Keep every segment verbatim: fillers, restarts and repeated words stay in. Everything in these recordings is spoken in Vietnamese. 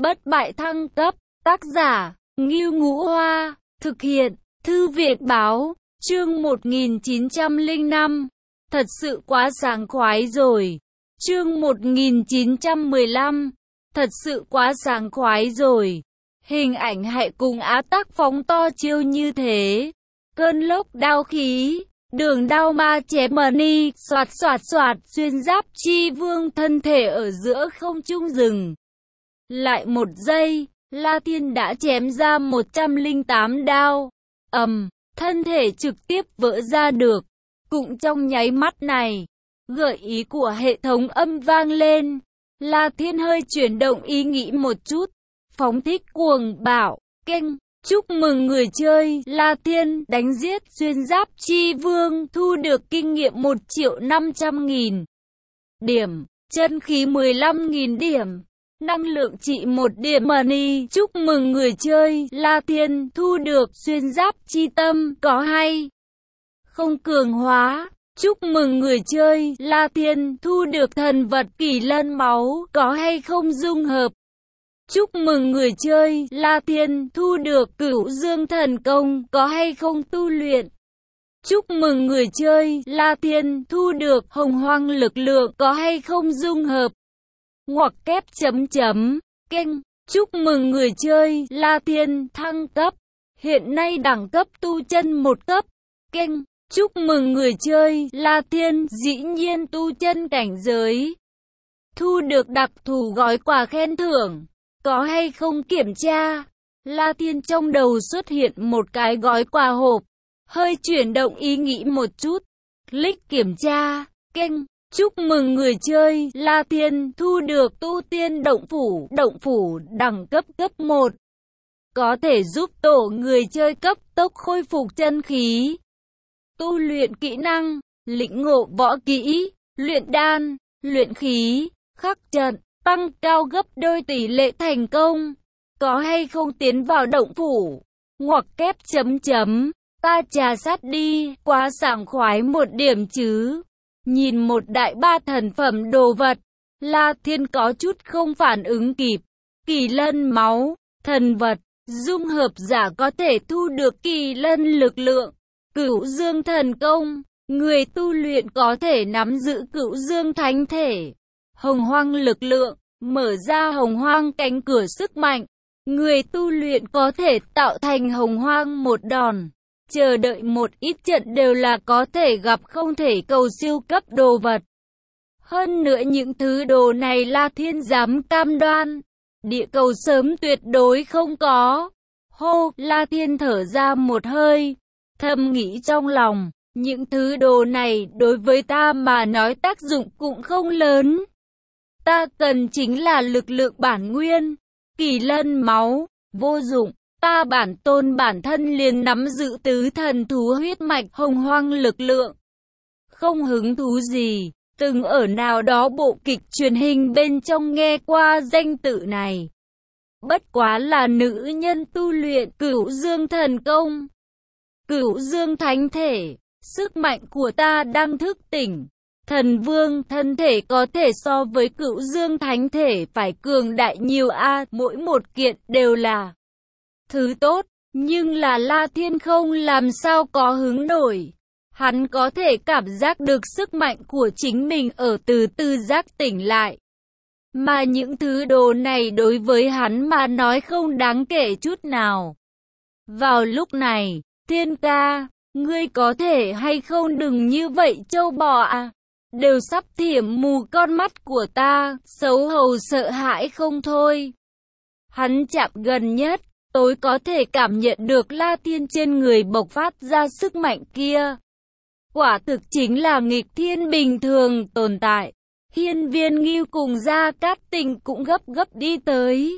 Bất bại thăng cấp, tác giả, Ngưu Ngũ Hoa, thực hiện, Thư viện Báo, chương một nghìn chín trăm lẻ năm, thật sự quá sảng khoái rồi. Chương một nghìn chín trăm mười lăm, thật sự quá sảng khoái rồi. Hình ảnh hãy cùng Á Tắc phóng to chiêu như thế. Cơn lốc đao khí, đường đao ma chém mờ ni, xoạt xoạt xoạt, xuyên giáp chi vương thân thể ở giữa không trung rừng. Lại một giây, La Thiên đã chém ra một trăm lẻ tám đao. Ầm, thân thể trực tiếp vỡ ra được. Cũng trong nháy mắt này, gợi ý của hệ thống âm vang lên. La Thiên hơi chuyển động ý nghĩ một chút. Phóng thích cuồng bạo, kênh. Chúc mừng người chơi, La Thiên, đánh giết xuyên giáp chi vương, thu được kinh nghiệm một triệu năm trăm nghìn điểm, chân khí mười lăm nghìn điểm, năng lượng trị một điểm money. Chúc mừng người chơi, La Thiên, thu được xuyên giáp chi tâm, có hay không cường hóa. Chúc mừng người chơi, La Thiên, thu được thần vật kỳ lân máu, có hay không dung hợp. Chúc mừng người chơi, La Thiên, thu được cửu dương thần công, có hay không tu luyện. Chúc mừng người chơi, La Thiên, thu được hồng hoang lực lượng, có hay không dung hợp. Ngoặc kép chấm chấm, kênh. Chúc mừng người chơi, La Thiên, thăng cấp. Hiện nay đẳng cấp tu chân một cấp, kênh. Chúc mừng người chơi, La Thiên, dĩ nhiên tu chân cảnh giới. Thu được đặc thù gói quà khen thưởng. Có hay không kiểm tra. La Thiên trong đầu xuất hiện một cái gói quà hộp. Hơi chuyển động ý nghĩ một chút. Click kiểm tra, kênh. Chúc mừng người chơi, La Thiên, thu được tu tiên động phủ. Động phủ đẳng cấp cấp một. Có thể giúp tổ người chơi cấp tốc khôi phục chân khí. Tu luyện kỹ năng, lĩnh ngộ võ kỹ, luyện đan, luyện khí, khắc trận. Tăng cao gấp đôi tỷ lệ thành công. Có hay không tiến vào động phủ. Ngoặc kép chấm chấm. Ta trà sát đi, quá sảng khoái một điểm chứ. Nhìn một đại ba thần phẩm đồ vật, La Thiên có chút không phản ứng kịp. Kỳ lân máu, thần vật, dung hợp giả có thể thu được kỳ lân lực lượng. Cửu dương thần công, người tu luyện có thể nắm giữ cửu dương thánh thể. Hồng hoang lực lượng, mở ra hồng hoang cánh cửa sức mạnh. Người tu luyện có thể tạo thành hồng hoang một đòn. Chờ đợi một ít trận đều là có thể gặp không thể cầu siêu cấp đồ vật. Hơn nữa những thứ đồ này La Thiên dám cam đoan. Địa cầu sớm tuyệt đối không có. Hô, La Thiên thở ra một hơi. Thầm nghĩ trong lòng, những thứ đồ này đối với ta mà nói tác dụng cũng không lớn. Ta cần chính là lực lượng bản nguyên, kỳ lân máu, vô dụng. Ta bản tôn bản thân liền nắm giữ tứ thần thú huyết mạch hồng hoang lực lượng. Không hứng thú gì, từng ở nào đó bộ kịch truyền hình bên trong nghe qua danh tự này. Bất quá là nữ nhân tu luyện cửu dương thần công. Cửu dương thánh thể, sức mạnh của ta đang thức tỉnh. Thần vương thân thể có thể so với cửu dương thánh thể phải cường đại nhiều a, mỗi một kiện đều là thứ tốt, nhưng là La Thiên không làm sao có hứng nổi. Hắn có thể cảm giác được sức mạnh của chính mình ở từ từ giác tỉnh lại. Mà những thứ đồ này đối với hắn mà nói không đáng kể chút nào. Vào lúc này, Thiên ca, ngươi có thể hay không đừng như vậy châu bò à? Đều sắp thiểm mù con mắt của ta, xấu hầu sợ hãi không thôi. Hắn chạm gần nhất, tôi có thể cảm nhận được La Thiên trên người bộc phát ra sức mạnh kia. Quả thực chính là nghịch thiên bình thường tồn tại. Hiên Viên Ngưu cùng Gia Cát Tình cũng gấp gấp đi tới.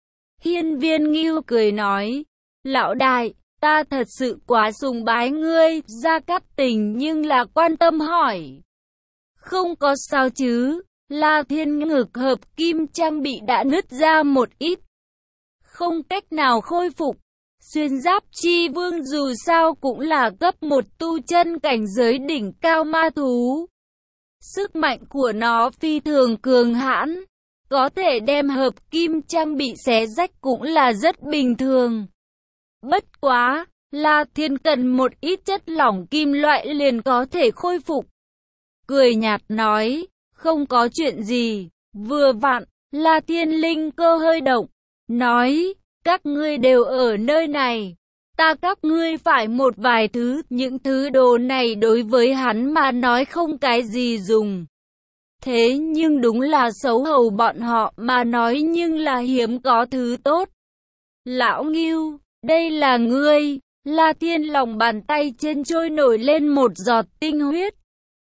Hiên Viên Ngưu cười nói, lão đại, ta thật sự quá sùng bái ngươi. Gia Cát Tình nhưng là quan tâm hỏi. Không có sao chứ, La Thiên ngực hợp kim trang bị đã nứt ra một ít. Không cách nào khôi phục. Xuyên giáp chi vương dù sao cũng là cấp một tu chân cảnh giới đỉnh cao ma thú. Sức mạnh của nó phi thường cường hãn. có thể đem hợp kim trang bị xé rách cũng là rất bình thường. Bất quá, La Thiên cần một ít chất lỏng kim loại liền có thể khôi phục. Cười nhạt nói, không có chuyện gì, vừa vặn, La Thiên linh cơ hơi động, nói, các ngươi đều ở nơi này. Ta các ngươi phải một vài thứ, những thứ đồ này đối với hắn mà nói không cái gì dùng. Thế nhưng đúng là xấu hầu bọn họ mà nói nhưng là hiếm có thứ tốt. Lão Ngưu, đây là ngươi. La Thiên lòng bàn tay trên trôi nổi lên một giọt tinh huyết.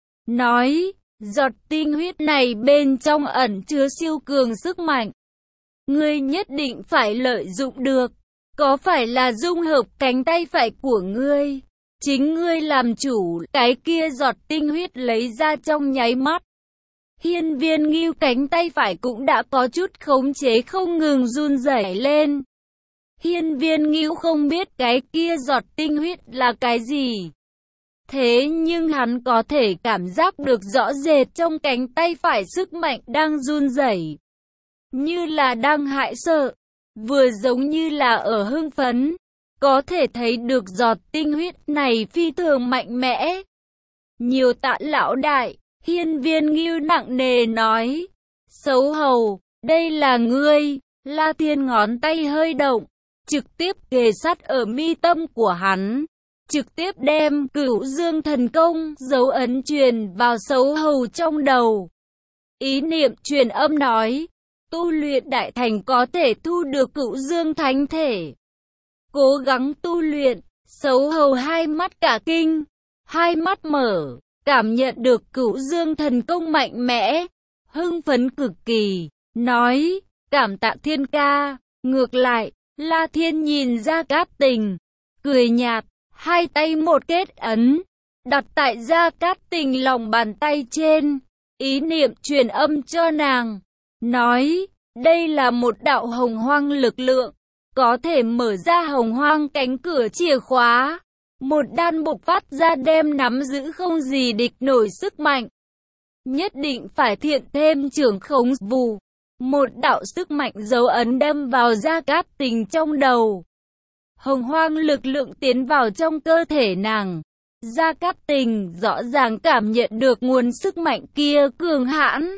Nói, giọt tinh huyết này bên trong ẩn chứa siêu cường sức mạnh. Ngươi nhất định phải lợi dụng được. Có phải là dung hợp cánh tay phải của ngươi? Chính ngươi làm chủ, cái kia giọt tinh huyết lấy ra trong nháy mắt. Hiên Viên Ngưu cánh tay phải cũng đã có chút khống chế không ngừng run rẩy lên. Hiên Viên Ngưu không biết cái kia giọt tinh huyết là cái gì. Thế nhưng hắn có thể cảm giác được rõ rệt trong cánh tay phải sức mạnh đang run rẩy, như là đang hãi sợ, vừa giống như là ở hưng phấn. Có thể thấy được giọt tinh huyết này phi thường mạnh mẽ. Nhiều tạ lão đại, Hiên Viên Ngưu nặng nề nói. Xấu hầu, đây là ngươi. La Thiên ngón tay hơi động, trực tiếp kề sát ở mi tâm của hắn, trực tiếp đem Cửu Dương thần công dấu ấn truyền vào xấu hầu trong đầu. Ý niệm truyền âm nói, tu luyện đại thành có thể thu được Cửu Dương thánh thể. Cố gắng tu luyện. Xấu hầu hai mắt cả kinh, hai mắt mở, cảm nhận được Cửu Dương thần công mạnh mẽ, hưng phấn cực kỳ, nói, cảm tạ Thiên ca. Ngược lại, La Thiên nhìn Gia Cát Tình, cười nhạt, hai tay một kết ấn, đặt tại Gia Cát Tình lòng bàn tay trên, ý niệm truyền âm cho nàng, nói, đây là một đạo hồng hoang lực lượng, có thể mở ra hồng hoang cánh cửa chìa khóa. Một đan bộc phát ra đem nắm giữ không gì địch nổi sức mạnh. Nhất định phải thiện thêm trưởng khống vù. Một đạo sức mạnh dấu ấn đâm vào Gia Cát Tình trong đầu. Hồng hoang lực lượng tiến vào trong cơ thể nàng. Gia Cát Tình rõ ràng cảm nhận được nguồn sức mạnh kia cường hãn.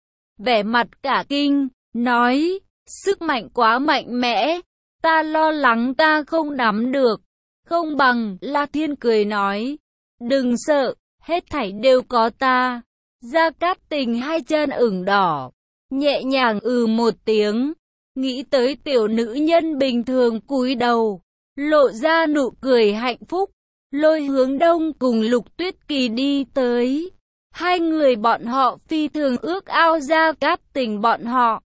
Vẻ mặt cả kinh, nói, sức mạnh quá mạnh mẽ, ta lo lắng ta không nắm được. Không bằng, La Thiên cười nói, đừng sợ, hết thảy đều có ta. Gia Cát Tình hai chân ửng đỏ, nhẹ nhàng ừ một tiếng, nghĩ tới tiểu nữ nhân bình thường cúi đầu, lộ ra nụ cười hạnh phúc, Lôi Hướng Đông cùng Lục Tuyết Kỳ đi tới. Hai người bọn họ phi thường ước ao Gia Cát Tình bọn họ.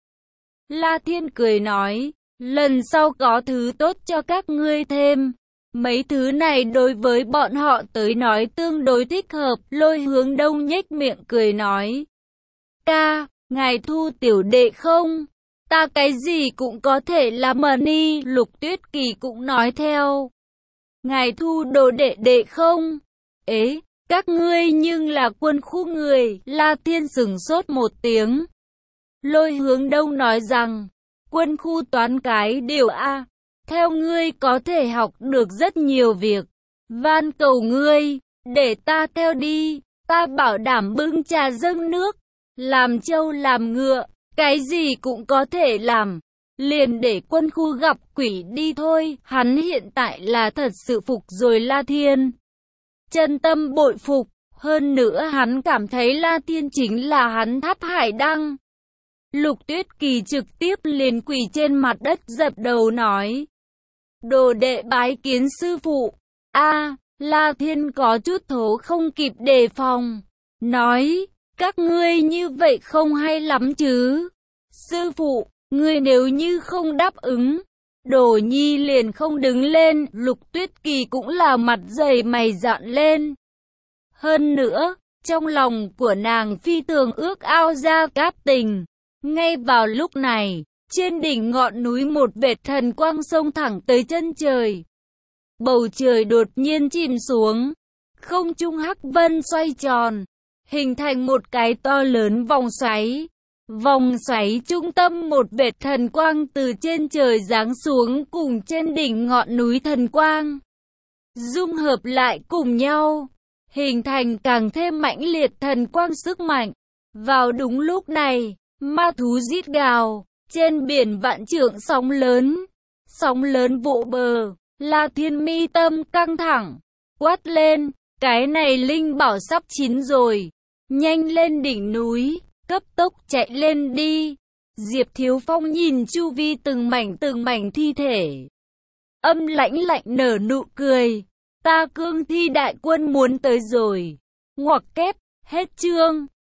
La Thiên cười nói, lần sau có thứ tốt cho các ngươi thêm. Mấy thứ này đối với bọn họ tới nói tương đối thích hợp. Lôi Hướng Đông nhếch miệng cười nói, ca, ngài thu tiểu đệ không? Ta cái gì cũng có thể làm mờ ni. Lục Tuyết Kỳ cũng nói theo, ngài thu đồ đệ đệ không? Ế, các ngươi nhưng là quân khu người. La Thiên sửng sốt một tiếng. Lôi Hướng Đông nói rằng, quân khu toán cái điều A. Theo ngươi có thể học được rất nhiều việc. Van cầu ngươi, để ta theo đi. Ta bảo đảm bưng trà dâng nước, làm trâu làm ngựa, cái gì cũng có thể làm. Liền để quân khu gặp quỷ đi thôi. Hắn hiện tại là thật sự phục rồi La Thiên. Chân tâm bội phục. Hơn nữa hắn cảm thấy La Thiên chính là hắn tháp hải đăng. Lục Tuyết Kỳ trực tiếp liền quỳ trên mặt đất dập đầu nói, đồ đệ bái kiến sư phụ. A, La Thiên có chút thố không kịp đề phòng, nói, các ngươi như vậy không hay lắm chứ. Sư phụ, ngươi nếu như không đáp ứng, Đồ Nhi liền không đứng lên. Lục Tuyết Kỳ cũng là mặt dày mày dạn lên. Hơn nữa, trong lòng của nàng phi thường ước ao Gia Cát Tình. Ngay vào lúc này, trên đỉnh ngọn núi một vệt thần quang xông thẳng tới chân trời. Bầu trời đột nhiên chìm xuống, không trung hắc vân xoay tròn, hình thành một cái to lớn vòng xoáy. Vòng xoáy trung tâm một vệt thần quang từ trên trời giáng xuống cùng trên đỉnh ngọn núi thần quang, dung hợp lại cùng nhau, hình thành càng thêm mãnh liệt thần quang sức mạnh. Vào đúng lúc này, ma thú rít gào, trên biển vạn trượng sóng lớn, sóng lớn vỗ bờ, La Thiên mi tâm căng thẳng, quát lên, cái này linh bảo sắp chín rồi, nhanh lên đỉnh núi, cấp tốc chạy lên đi. Diệp Thiếu Phong nhìn chu vi từng mảnh từng mảnh thi thể, âm lãnh lạnh nở nụ cười, ta cương thi đại quân muốn tới rồi. Ngoặc kép, hết chương.